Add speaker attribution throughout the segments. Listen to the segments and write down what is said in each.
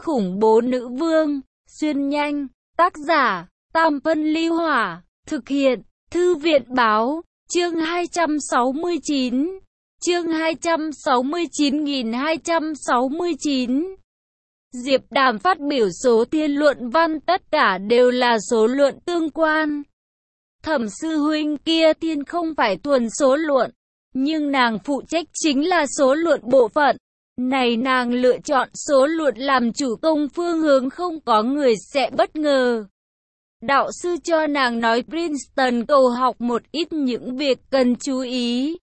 Speaker 1: khủng bố nữ vương, xuyên nhanh, tác giả, Tam Phân Ly Hỏa, thực hiện, Thư viện Báo, chương 269, chương 269.269. Diệp Đàm phát biểu số thiên luận văn tất cả đều là số luận tương quan. Thẩm sư huynh kia thiên không phải thuần số luận, nhưng nàng phụ trách chính là số luận bộ phận. Này nàng lựa chọn số luận làm chủ công phương hướng không có người sẽ bất ngờ. Đạo sư cho nàng nói Princeton cầu học một ít những việc cần chú ý.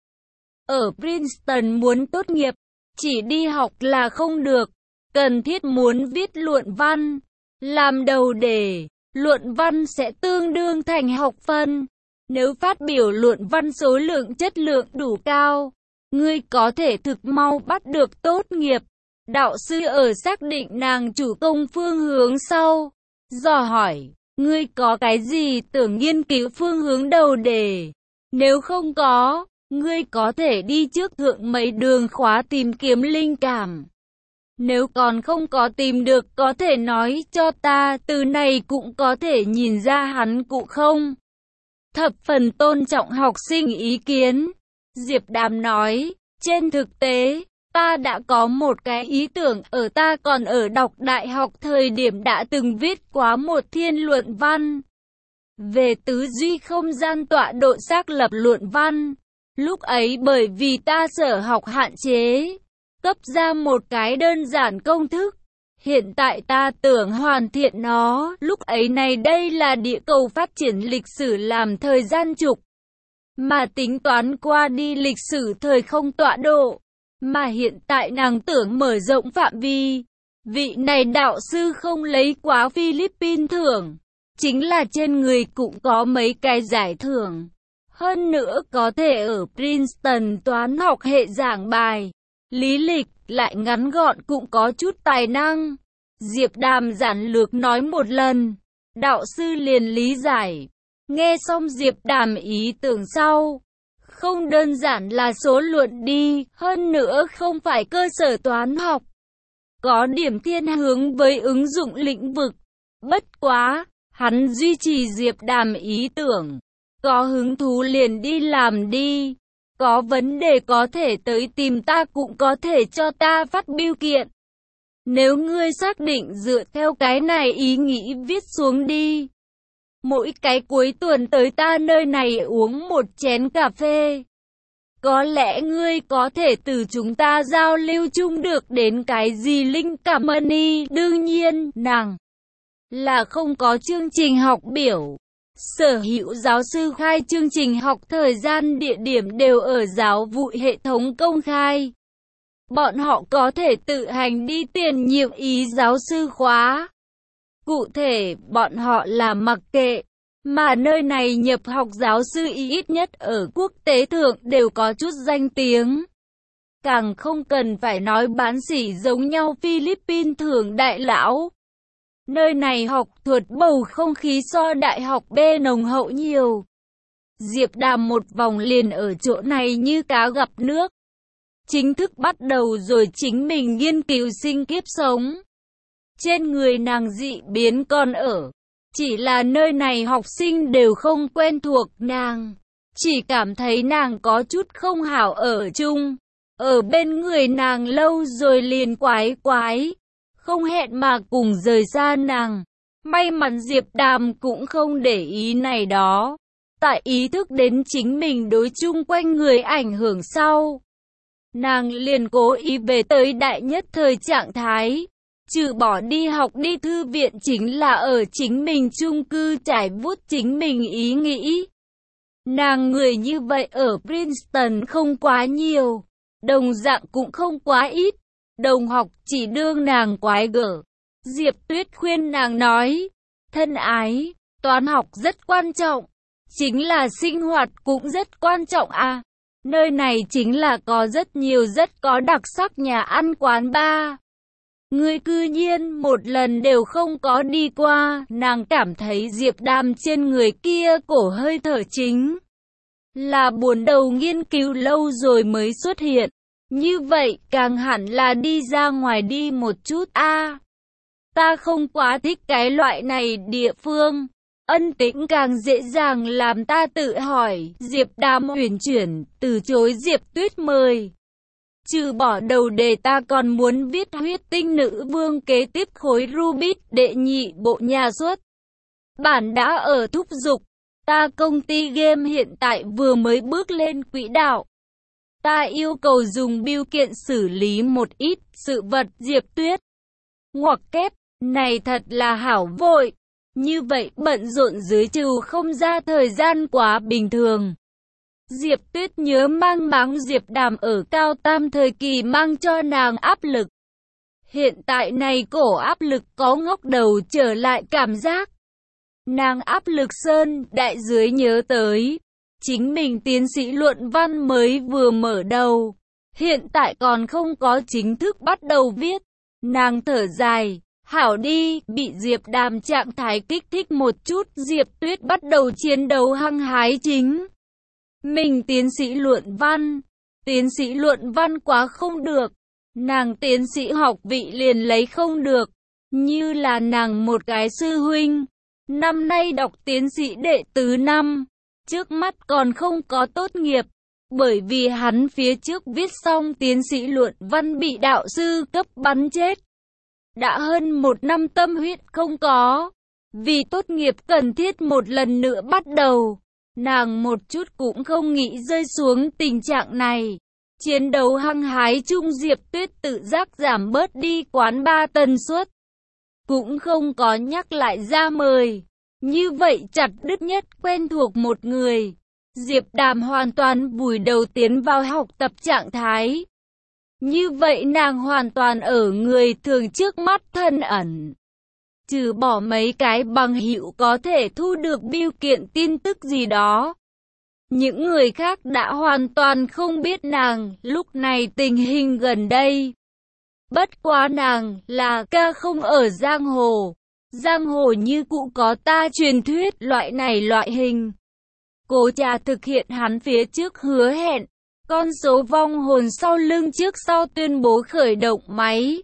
Speaker 1: Ở Princeton muốn tốt nghiệp, chỉ đi học là không được. Cần thiết muốn viết luận văn. Làm đầu đề, luận văn sẽ tương đương thành học phân. Nếu phát biểu luận văn số lượng chất lượng đủ cao, ngươi có thể thực mau bắt được tốt nghiệp. Đạo sư ở xác định nàng chủ công phương hướng sau, dò hỏi, ngươi có cái gì tưởng nghiên cứu phương hướng đầu đề? Nếu không có, ngươi có thể đi trước thượng mấy đường khóa tìm kiếm linh cảm. Nếu còn không có tìm được có thể nói cho ta, từ này cũng có thể nhìn ra hắn cụ không thập phần tôn trọng học sinh ý kiến. Diệp Đàm nói, trên thực tế, ta đã có một cái ý tưởng ở ta còn ở đọc đại học thời điểm đã từng viết quá một thiên luận văn. Về tứ duy không gian tọa độ xác lập luận văn. Lúc ấy bởi vì ta sở học hạn chế, cấp ra một cái đơn giản công thức. Hiện tại ta tưởng hoàn thiện nó, lúc ấy này đây là địa cầu phát triển lịch sử làm thời gian trục. Mà tính toán qua đi lịch sử thời không tọa độ. Mà hiện tại nàng tưởng mở rộng phạm vi. Vị này đạo sư không lấy quá Philippines thưởng. Chính là trên người cũng có mấy cái giải thưởng. Hơn nữa có thể ở Princeton toán học hệ giảng bài. Lý lịch lại ngắn gọn cũng có chút tài năng. Diệp Đàm giản lược nói một lần. Đạo sư liền lý giải. Nghe xong Diệp Đàm ý tưởng sau. Không đơn giản là số luận đi, hơn nữa không phải cơ sở toán học. Có điểm thiên hướng với ứng dụng lĩnh vực. Bất quá, hắn duy trì Diệp Đàm ý tưởng. Có hứng thú liền đi làm đi. Có vấn đề có thể tới tìm ta cũng có thể cho ta phát biêu kiện. Nếu ngươi xác định dựa theo cái này ý nghĩ viết xuống đi. Mỗi cái cuối tuần tới ta nơi này uống một chén cà phê. Có lẽ ngươi có thể từ chúng ta giao lưu chung được đến cái gì linh cảm money. Đương nhiên, nàng là không có chương trình học biểu. Sở hữu giáo sư khai chương trình học thời gian địa điểm đều ở giáo vụ hệ thống công khai. Bọn họ có thể tự hành đi tiền nhiệm ý giáo sư khóa. Cụ thể, bọn họ là mặc kệ. Mà nơi này nhập học giáo sư ít nhất ở quốc tế thượng đều có chút danh tiếng. Càng không cần phải nói bán sỉ giống nhau Philippines thường đại lão. Nơi này học thuật bầu không khí so đại học B nồng hậu nhiều. Diệp Đàm một vòng liền ở chỗ này như cá gặp nước. Chính thức bắt đầu rồi chính mình nghiên cứu sinh kiếp sống. Trên người nàng dị biến còn ở. Chỉ là nơi này học sinh đều không quen thuộc nàng. Chỉ cảm thấy nàng có chút không hảo ở chung. Ở bên người nàng lâu rồi liền quái quái. Không hẹn mà cùng rời xa nàng. May mắn Diệp Đàm cũng không để ý này đó. Tại ý thức đến chính mình đối chung quanh người ảnh hưởng sau. Nàng liền cố ý về tới đại nhất thời trạng thái. Trừ bỏ đi học đi thư viện chính là ở chính mình chung cư trải vuốt chính mình ý nghĩ. Nàng người như vậy ở Princeton không quá nhiều. Đồng dạng cũng không quá ít. Đồng học chỉ đương nàng quái gở. Diệp Tuyết khuyên nàng nói. Thân ái, toán học rất quan trọng. Chính là sinh hoạt cũng rất quan trọng à. Nơi này chính là có rất nhiều rất có đặc sắc nhà ăn quán bar. Ngươi cư nhiên một lần đều không có đi qua. Nàng cảm thấy Diệp Đàm trên người kia cổ hơi thở chính là buồn đầu nghiên cứu lâu rồi mới xuất hiện. Như vậy càng hẳn là đi ra ngoài đi một chút a. Ta không quá thích cái loại này địa phương. Ân Tĩnh càng dễ dàng làm ta tự hỏi. Diệp Đàm uyển chuyển, từ chối Diệp Tuyết mời. Trừ bỏ đầu đề, ta còn muốn viết Huyết Tinh Nữ Vương kế tiếp khối Rubik đệ nhị bộ nhà xuất bản đã ở thúc giục. Ta công ty game hiện tại vừa mới bước lên quỹ đạo. Ta yêu cầu dùng bưu kiện xử lý một ít sự vật. Diệp Tuyết ngoặc kép, này thật là hảo vội. Như vậy bận rộn dưới trừ không ra thời gian quá bình thường. Diệp Tuyết nhớ mang máng Diệp Đàm ở Cao Tam thời kỳ mang cho nàng áp lực. Hiện tại này cổ áp lực có ngóc đầu trở lại cảm giác. Nàng áp lực sơn đại dưới nhớ tới. Chính mình tiến sĩ luận văn mới vừa mở đầu. Hiện tại còn không có chính thức bắt đầu viết. Nàng thở dài. Hảo đi, bị Diệp Đàm trạng thái kích thích một chút. Diệp Tuyết bắt đầu chiến đấu hăng hái chính mình tiến sĩ luận văn. Tiến sĩ luận văn quá không được. Nàng tiến sĩ học vị liền lấy không được. Như là nàng một cái sư huynh. Năm nay đọc tiến sĩ đệ tứ năm. Trước mắt còn không có tốt nghiệp. Bởi vì hắn phía trước viết xong tiến sĩ luận văn bị đạo sư cấp bắn chết. Đã hơn một năm tâm huyết không có. Vì tốt nghiệp cần thiết một lần nữa bắt đầu. Nàng một chút cũng không nghĩ rơi xuống tình trạng này. Chiến đấu hăng hái chung Diệp Tuyết tự giác giảm bớt đi quán ba tần suất. Cũng không có nhắc lại ra mời. Như vậy chặt đứt nhất quen thuộc một người. Diệp Đàm hoàn toàn vùi đầu tiến vào học tập trạng thái. Như vậy nàng hoàn toàn ở người thường trước mắt thân ẩn. Trừ bỏ mấy cái bằng hữu có thể thu được bưu kiện tin tức gì đó. Những người khác đã hoàn toàn không biết nàng lúc này tình hình gần đây. Bất quá nàng là ca không ở giang hồ. Giang hồ như cũ có ta truyền thuyết loại này loại hình. Cố Trà thực hiện hắn phía trước hứa hẹn. Con số vong hồn sau lưng trước sau tuyên bố khởi động máy.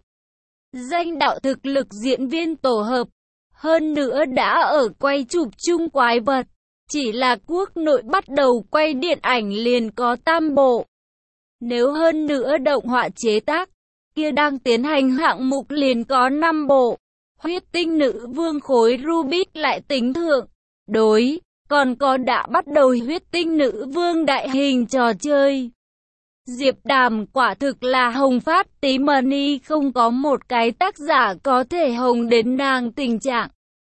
Speaker 1: Danh đạo thực lực diễn viên tổ hợp. Hơn nữa đã ở quay chụp chung quái vật. Chỉ là quốc nội bắt đầu quay điện ảnh liền có 3 bộ. Nếu hơn nữa động họa chế tác, kia đang tiến hành hạng mục liền có 5 bộ. Huyết Tinh Nữ Vương khối Rubik lại tính thượng. Đối, còn có đã bắt đầu Huyết Tinh Nữ Vương đại hình trò chơi. Diệp Đàm quả thực là hồng phát tí money, không có một cái tác giả có thể hồng đến nàng tình trạng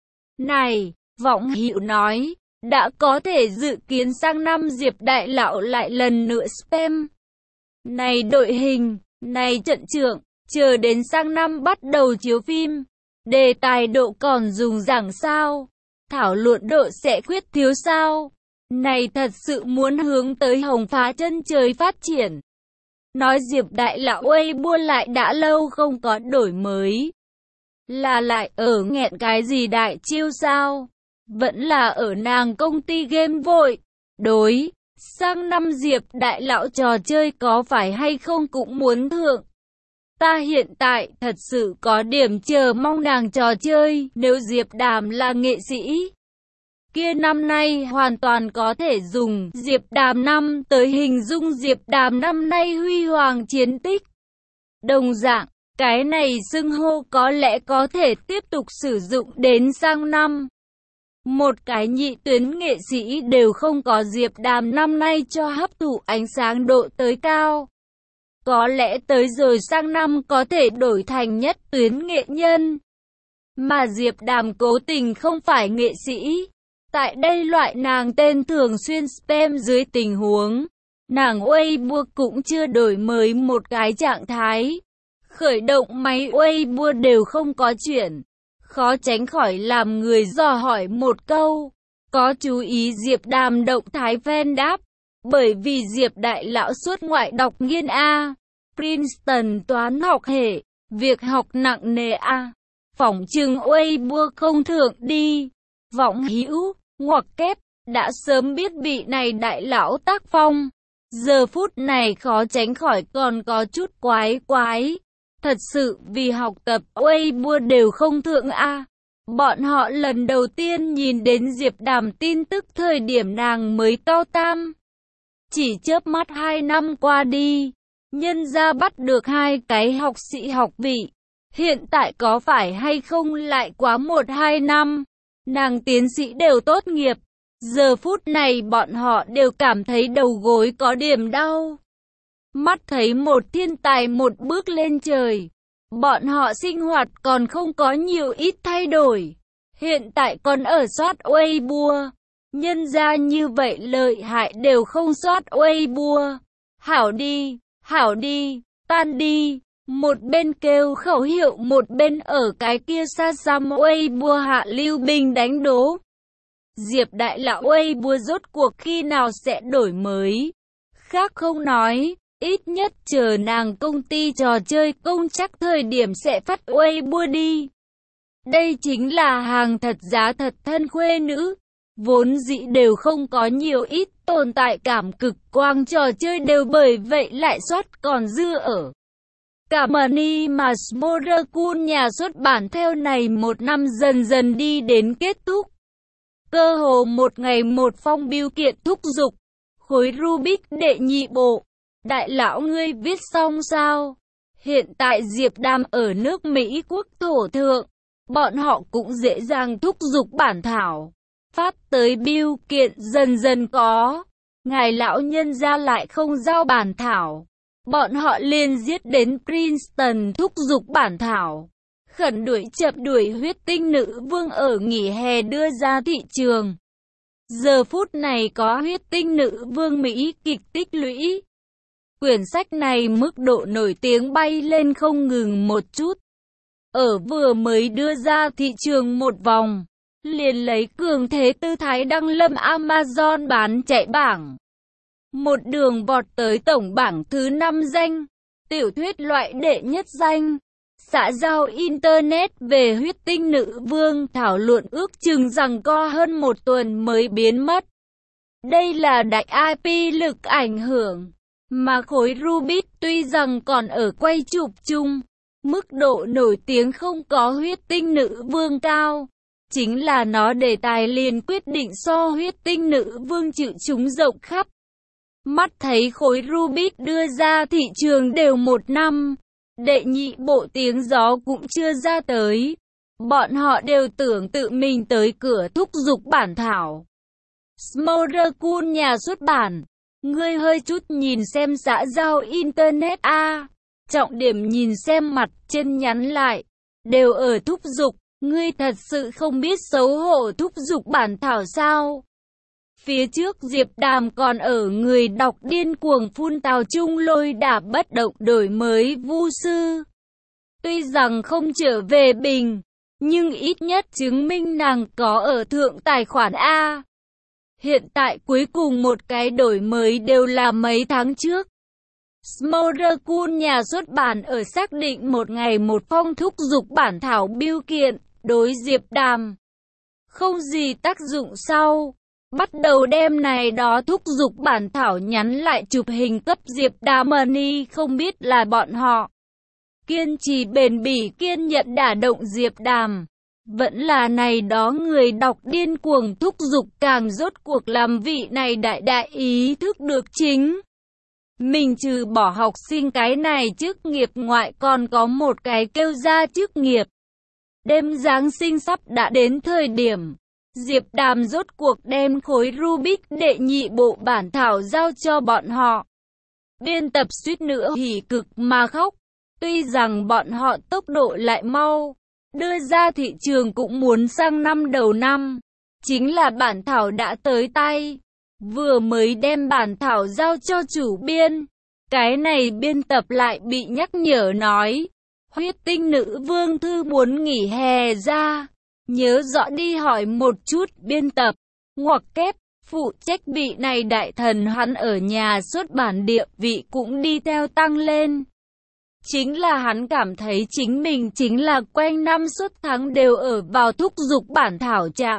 Speaker 1: này. Võng hữu nói, đã có thể dự kiến sang năm Diệp Đại Lão lại lần nữa spam. Này đội hình, này trận trưởng, chờ đến sang năm bắt đầu chiếu phim. Đề tài độ còn dùng giảng sao? Thảo luận độ sẽ khuyết thiếu sao? Này thật sự muốn hướng tới hồng phá chân trời phát triển. Nói Diệp Đại Lão Weibo lại đã lâu không có đổi mới. Là lại ở nghẹn cái gì đại chiêu sao? Vẫn là ở nàng công ty game vội. Đối, sang năm Diệp Đại Lão trò chơi có phải hay không cũng muốn thượng. Ta hiện tại thật sự có điểm chờ mong nàng trò chơi. Nếu Diệp Đàm là nghệ sĩ, kia năm nay hoàn toàn có thể dùng Diệp Đàm năm tới hình dung Diệp Đàm năm nay huy hoàng chiến tích. Đồng dạng, cái này xưng hô có lẽ có thể tiếp tục sử dụng đến sang năm. Một cái nhị tuyến nghệ sĩ đều không có Diệp Đàm năm nay cho hấp thụ ánh sáng độ tới cao. Có lẽ tới rồi sang năm có thể đổi thành nhất tuyến nghệ nhân. Mà Diệp Đàm cố tình không phải nghệ sĩ. Tại đây loại nàng tên thường xuyên spam dưới tình huống, nàng Weibo cũng chưa đổi mới một cái trạng thái. Khởi động máy Weibo đều không có chuyện. Khó tránh khỏi làm người dò hỏi một câu. Có chú ý Diệp Đàm động thái fan đáp. Bởi vì Diệp Đại Lão xuất ngoại đọc nghiên A. Princeton toán học hệ. Việc học nặng nề A. Phỏng chừng Weibo không thượng đi. Võng hữu, ngoặc kép, đã sớm biết vị này Đại Lão tác phong. Giờ phút này khó tránh khỏi còn có chút quái quái. Thật sự vì học tập Weibo đều không thượng A. Bọn họ lần đầu tiên nhìn đến Diệp Đàm tin tức thời điểm nàng mới cao tam. Chỉ chớp mắt 2 năm qua đi, nhân gia bắt được 2 cái học sĩ học vị. Hiện tại có phải hay không lại quá 1-2 năm, nàng tiến sĩ đều tốt nghiệp. Giờ phút này bọn họ đều cảm thấy đầu gối có điểm đau. Mắt thấy một thiên tài một bước lên trời. Bọn họ sinh hoạt còn không có nhiều ít thay đổi. Hiện tại còn ở soát Weibo. Nhân gia như vậy lợi hại đều không soát Weibo. Hảo đi, tan đi. Một bên kêu khẩu hiệu, một bên ở cái kia xa xăm Weibo hạ Lưu Bình đánh đố. Diệp đại lão Weibo rốt cuộc khi nào sẽ đổi mới? Khác không nói, ít nhất chờ nàng công ty trò chơi công chắc thời điểm sẽ phát Weibo đi. Đây chính là hàng thật giá thật thân khuê nữ. Vốn dĩ đều không có nhiều ít tồn tại cảm, cực quang trò chơi đều bởi vậy lại soát còn dư ở. Cả Money mà Smolder nhà xuất bản theo này một năm dần dần đi đến kết thúc. Cơ hồ một ngày một phong biêu kiện thúc giục. Khối Rubik đệ nhị bộ. Đại lão ngươi viết xong sao? Hiện tại Diệp Đàm ở nước Mỹ quốc thổ thượng. Bọn họ cũng dễ dàng thúc giục bản thảo. Phát tới biêu kiện dần dần có. Ngài lão nhân ra lại không giao bản thảo. Bọn họ liền giết đến Princeton thúc giục bản thảo. Khẩn đuổi chậm đuổi huyết tinh nữ vương ở nghỉ hè đưa ra thị trường. Giờ phút này có huyết tinh nữ vương Mỹ kịch tích lũy. Quyển sách này mức độ nổi tiếng bay lên không ngừng một chút. Ở vừa mới đưa ra thị trường một vòng, liền lấy cường thế tư thái đăng lâm Amazon bán chạy bảng. Một đường vọt tới tổng bảng thứ 5 danh, tiểu thuyết loại đệ nhất danh. Xã giao Internet về huyết tinh nữ vương thảo luận ước chừng rằng co hơn 1 tuần mới biến mất. Đây là đại IP lực ảnh hưởng, mà khối Rubik tuy rằng còn ở quay chụp chung, mức độ nổi tiếng không có huyết tinh nữ vương cao. Chính là nó đề tài liền quyết định so huyết tinh nữ vương chịu chúng rộng khắp. Mắt thấy khối Rubik đưa ra thị trường đều 1 năm. Đệ nhị bộ tiếng gió cũng chưa ra tới. Bọn họ đều tưởng tự mình tới cửa thúc giục bản thảo. Smolder nhà xuất bản. Ngươi hơi chút nhìn xem xã giao Internet a. Trọng điểm nhìn xem mặt trên nhắn lại. Đều ở thúc giục. Ngươi thật sự không biết xấu hổ thúc giục bản thảo sao? Phía trước Diệp Đàm còn ở người đọc điên cuồng phun tào chung lôi đả bất động đổi mới vu sư. Tuy rằng không trở về bình, nhưng ít nhất chứng minh nàng có ở thượng tài khoản A. Hiện tại cuối cùng một cái đổi mới đều là mấy tháng trước. Smolder nhà xuất bản ở xác định một ngày một phong thúc giục bản thảo biêu kiện, đối Diệp Đàm không gì tác dụng sau. Bắt đầu đem này đó thúc giục bản thảo nhắn lại chụp hình cấp Diệp Đàm Money, không biết là bọn họ kiên trì bền bỉ kiên nhẫn đả động Diệp Đàm, vẫn là này đó người đọc điên cuồng thúc giục càng rốt cuộc làm vị này đại ý thức được chính mình trừ bỏ học sinh cái này chức nghiệp ngoại còn có một cái kêu ra chức nghiệp. Đêm Giáng sinh sắp đã đến thời điểm, Diệp Đàm rốt cuộc đem khối Rubik đệ nhị bộ bản thảo giao cho bọn họ. Biên tập suýt nữa hỉ cực mà khóc. Tuy rằng bọn họ tốc độ lại mau, đưa ra thị trường cũng muốn sang năm đầu năm. Chính là bản thảo đã tới tay. Vừa mới đem bản thảo giao cho chủ biên. Cái này biên tập lại bị nhắc nhở nói. Huyết tinh nữ vương thư muốn nghỉ hè ra. Nhớ rõ đi hỏi một chút biên tập, ngoặc kép, phụ trách vị này đại thần hắn ở nhà xuất bản địa vị cũng đi theo tăng lên. Chính là hắn cảm thấy chính mình chính là quanh năm suốt tháng đều ở vào thúc giục bản thảo trạng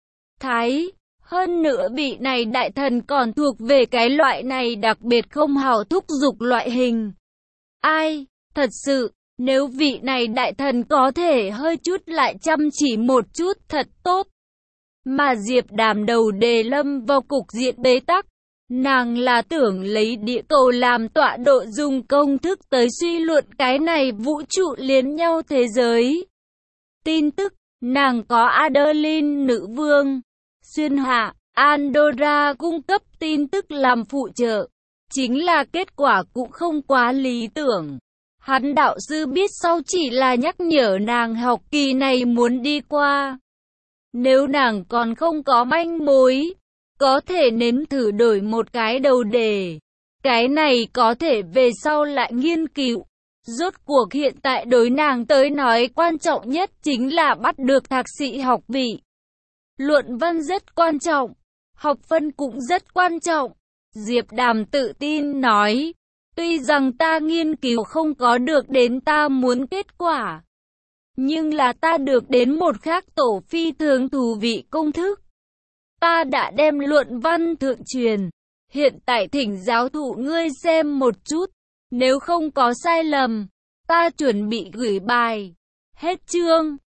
Speaker 1: thái. Hơn nữa vị này đại thần còn thuộc về cái loại này đặc biệt không hào thúc giục loại hình. Ai, thật sự, Nếu vị này đại thần có thể hơi chút lại chăm chỉ một chút thật tốt. Mà Diệp Đàm đầu đề lâm vào cục diện bế tắc. Nàng là tưởng lấy địa cầu làm tọa độ, dùng công thức tới suy luận cái này vũ trụ liên nhau thế giới. Tin tức, nàng có Adeline nữ vương, xuyên hạ, Andorra cung cấp tin tức làm phụ trợ. Chính là kết quả cũng không quá lý tưởng. Hắn đạo sư biết sau chỉ là nhắc nhở nàng học kỳ này muốn đi qua. Nếu nàng còn không có manh mối, có thể nếm thử đổi một cái đầu đề. Cái này có thể về sau lại nghiên cứu. Rốt cuộc hiện tại đối nàng tới nói quan trọng nhất chính là bắt được thạc sĩ học vị. Luận văn rất quan trọng, học phân cũng rất quan trọng. Diệp Đàm tự tin nói, tuy rằng ta nghiên cứu không có được đến ta muốn kết quả, nhưng là ta được đến một khác tổ phi thường thú vị công thức. Ta đã đem luận văn thượng truyền, hiện tại thỉnh giáo thụ ngươi xem một chút, nếu không có sai lầm, ta chuẩn bị gửi bài. Hết chương.